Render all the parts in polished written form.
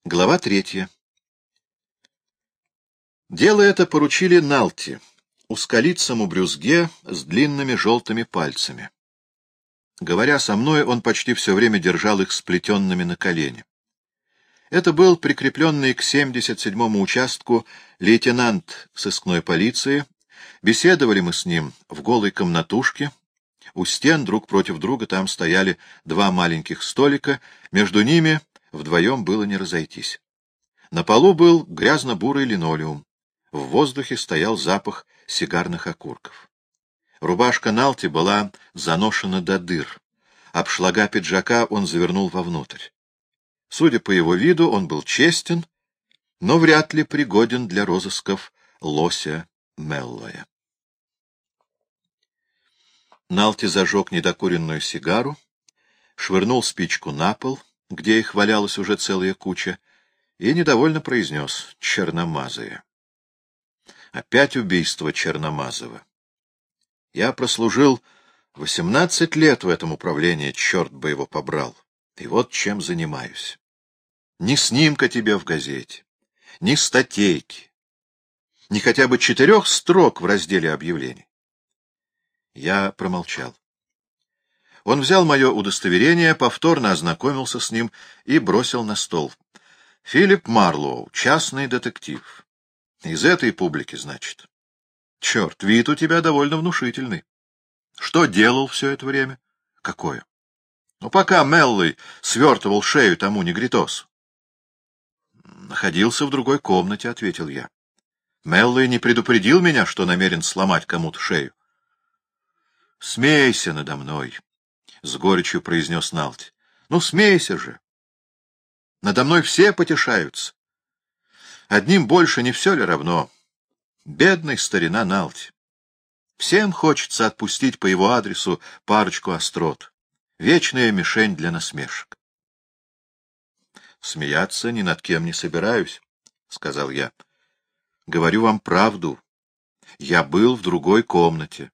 Глава 3. Дело это поручили Налти, узколицому брюзге с длинными желтыми пальцами. Говоря со мной, он почти все время держал их сплетенными на колене. Это был прикрепленный к 77-му участку лейтенант сыскной полиции. Беседовали мы с ним в голой комнатушке. У стен друг против друга там стояли два маленьких столика, между ними вдвоем было не разойтись. На полу был грязно-бурый линолеум. В воздухе стоял запах сигарных окурков. Рубашка Налти была заношена до дыр. Обшлага пиджака он завернул вовнутрь. Судя по его виду, он был честен, но вряд ли пригоден для розысков лося Меллоя. Налти зажег недокуренную сигару, швырнул спичку на пол, где их валялась уже целая куча, и недовольно произнес: «Черномазые». Опять убийство Черномазова. Я прослужил 18 лет в этом управлении, черт бы его побрал, и вот чем занимаюсь. Ни снимка тебе в газете, ни статейки, ни хотя бы 4 строк в разделе объявлений. Я промолчал. Он взял мое удостоверение, повторно ознакомился с ним и бросил на стол. «Филипп Марлоу, частный детектив. Из этой публики, значит. Черт, вид у тебя довольно внушительный. Что делал все это время? Какое? Ну, пока Меллой свертывал шею тому негритосу». «Находился в другой комнате», — ответил я. «Меллой не предупредил меня, что намерен сломать кому-то шею». «Смейся надо мной», — с горечью произнес Налти. «Ну, смейся же. Надо мной все потешаются. Одним больше не все ли равно? Бедный старина Налти. Всем хочется отпустить по его адресу парочку острот. Вечная мишень для насмешек». «Смеяться ни над кем не собираюсь», — сказал я. «Говорю вам правду. Я был в другой комнате».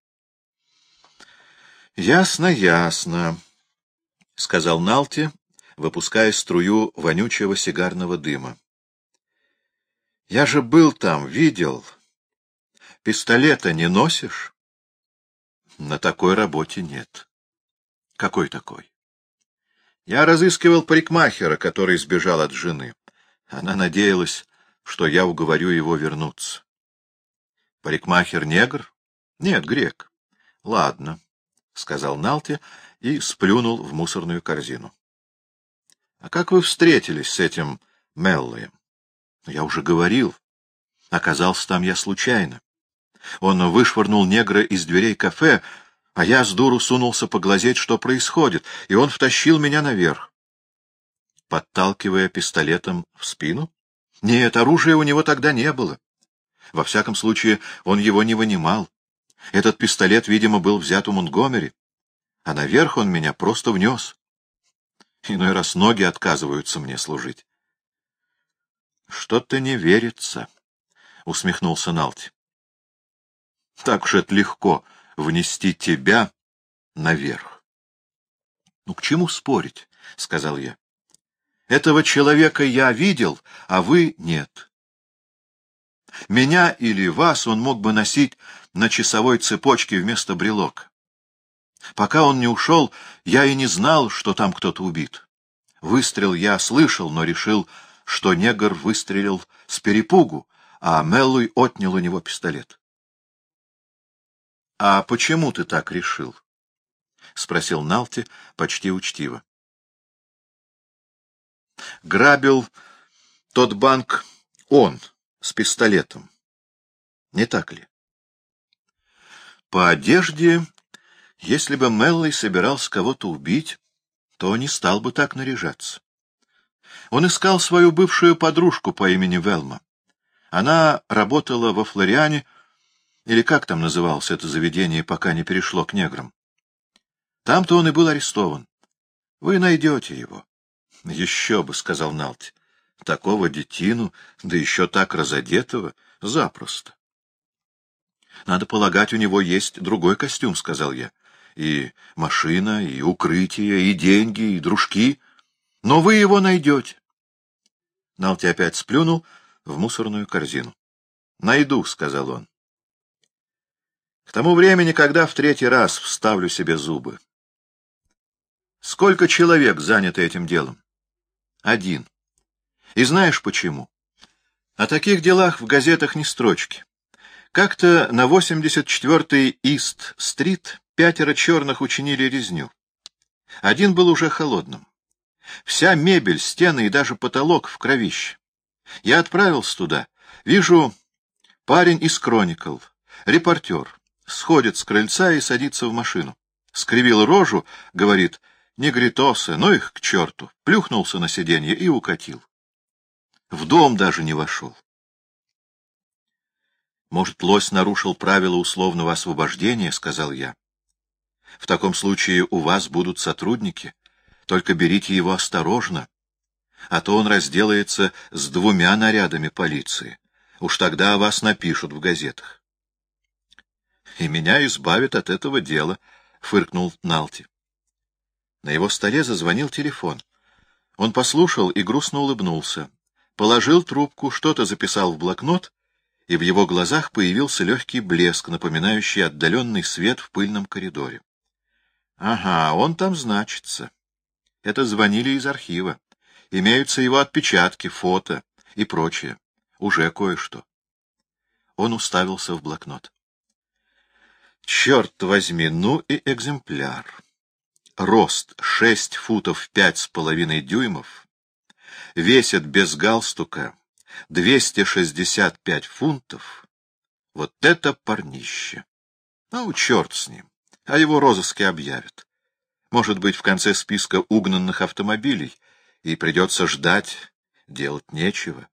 «Ясно, ясно», — сказал Налти, выпуская струю вонючего сигарного дыма. «Я же был там, видел. Пистолета не носишь?» «На такой работе нет». «Какой такой?» «Я разыскивал парикмахера, который сбежал от жены. Она надеялась, что я уговорю его вернуться». «Парикмахер негр?» «Нет, грек». «Ладно», — сказал Налти и сплюнул в мусорную корзину. — А как вы встретились с этим Меллоем? — Я уже говорил. Оказался там я случайно. Он вышвырнул негра из дверей кафе, а я с дуру сунулся поглазеть, что происходит, и он втащил меня наверх. Подталкивая пистолетом в спину? Нет, оружия у него тогда не было. Во всяком случае, он его не вынимал. Этот пистолет, видимо, был взят у Монтгомери, а наверх он меня просто внес. Иной раз ноги отказываются мне служить. — Что-то не верится, — усмехнулся Налти. — Так уж это легко внести тебя наверх. — Ну, к чему спорить, — сказал я. — Этого человека я видел, а вы нет. Меня или вас он мог бы носить на часовой цепочке вместо брелока. Пока он не ушел, я и не знал, что там кто-то убит. Выстрел я слышал, но решил, что негр выстрелил с перепугу, а Меллой отнял у него пистолет. — А почему ты так решил? — спросил Налти почти учтиво. — Грабил тот банк он, с пистолетом. Не так ли? По одежде, если бы Меллой собирался кого-то убить, то не стал бы так наряжаться. Он искал свою бывшую подружку по имени Велма. Она работала во Флориане, или как там называлось это заведение, пока не перешло к неграм. Там-то он и был арестован. Вы найдете его. — Еще бы, — сказал Налти. — Такого детину, да еще так разодетого, запросто. — Надо полагать, у него есть другой костюм, — сказал я. — И машина, и укрытие, и деньги, и дружки. Но вы его найдете. Налти опять сплюнул в мусорную корзину. — Найду, — сказал он. — К тому времени, когда в третий раз вставлю себе зубы. Сколько человек заняты этим делом? Один. И знаешь почему? О таких делах в газетах ни строчки. Как-то на 84-й Ист-стрит 5 черных учинили резню. Один был уже холодным. Вся мебель, стены и даже потолок в кровище. Я отправился туда. Вижу, парень из «Кроникл», репортер, сходит с крыльца и садится в машину. Скривил рожу, говорит: «Негритосы, ну их к черту!» Плюхнулся на сиденье и укатил. В дом даже не вошел. «Может, лось нарушил правила условного освобождения?» — сказал я. «В таком случае у вас будут сотрудники. Только берите его осторожно, а то он разделается с 2 нарядами полиции. Уж тогда о вас напишут в газетах». «И меня избавят от этого дела», — фыркнул Налти. На его столе зазвонил телефон. Он послушал и грустно улыбнулся. Положил трубку, что-то записал в блокнот, и в его глазах появился легкий блеск, напоминающий отдаленный свет в пыльном коридоре. Ага, он там значится. Это звонили из архива. Имеются его отпечатки, фото и прочее. Уже кое-что. Он уставился в блокнот. Черт возьми, ну и экземпляр. Рост 6 футов 5,5 дюймов. Весит без галстука 265 фунтов. Вот это парнище! Ну, черт с ним. А его розыске объявят. Может быть, в конце списка угнанных автомобилей, и придется ждать, делать нечего.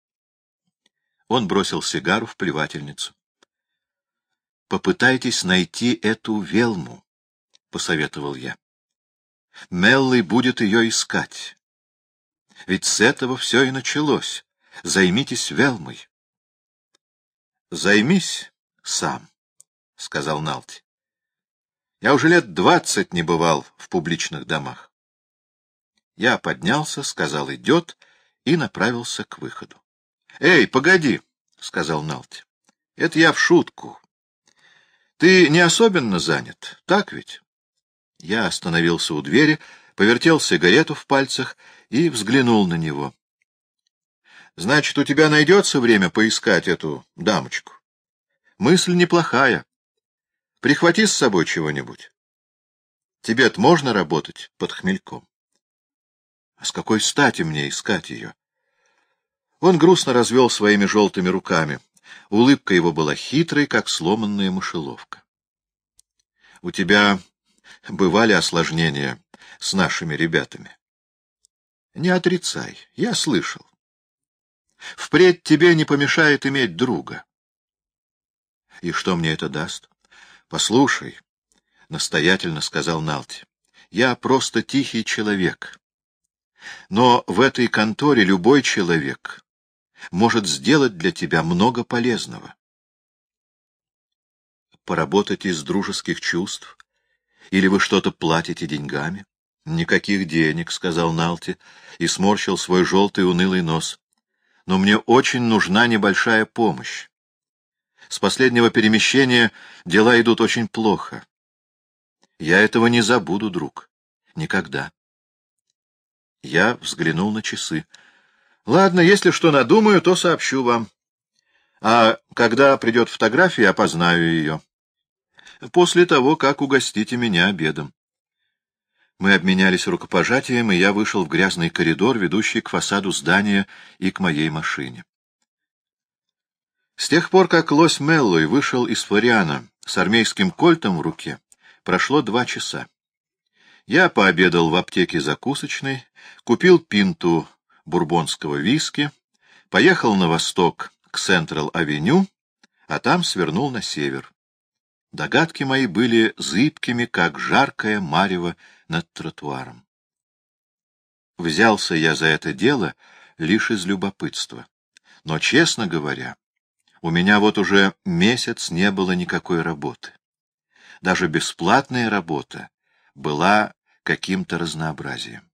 Он бросил сигару в плевательницу. — Попытайтесь найти эту Велму, — посоветовал я. Мелли будет ее искать. Ведь с этого все и началось. Займитесь Велмой. — Займись сам, — сказал Налти. — Я уже лет 20 не бывал в публичных домах. Я поднялся, сказал «идет» и направился к выходу. — Эй, погоди, — сказал Налти. — Это я в шутку. Ты не особенно занят, так ведь? Я остановился у двери, повертел сигарету в пальцах и взглянул на него. — Значит, у тебя найдется время поискать эту дамочку? Мысль неплохая. Прихвати с собой чего-нибудь. Тебе-то можно работать под хмельком? А с какой стати мне искать ее? Он грустно развел своими желтыми руками. Улыбка его была хитрой, как сломанная мышеловка. — У тебя бывали осложнения с нашими ребятами? — Не отрицай, я слышал. Впредь тебе не помешает иметь друга. — И что мне это даст? — Послушай, — настоятельно сказал Налти, — я просто тихий человек. Но в этой конторе любой человек может сделать для тебя много полезного. Поработать из дружеских чувств? Или вы что-то платите деньгами? — Никаких денег, — сказал Налти и сморщил свой желтый унылый нос. — Но мне очень нужна небольшая помощь. С последнего перемещения дела идут очень плохо. Я этого не забуду, друг. Никогда. Я взглянул на часы. Ладно, если что надумаю, то сообщу вам. А когда придет фотография, опознаю ее. После того, как угостите меня обедом. Мы обменялись рукопожатием, и я вышел в грязный коридор, ведущий к фасаду здания и к моей машине. С тех пор, как лось Меллой вышел из Флориана с армейским кольтом в руке, прошло 2 часа. Я пообедал в аптеке закусочной, купил пинту бурбонского виски, поехал на восток к Централ-авеню, а там свернул на север. Догадки мои были зыбкими, как жаркое марево над тротуаром. Взялся я за это дело лишь из любопытства. Но, честно говоря, у меня вот уже месяц не было никакой работы. Даже бесплатная работа была каким-то разнообразием.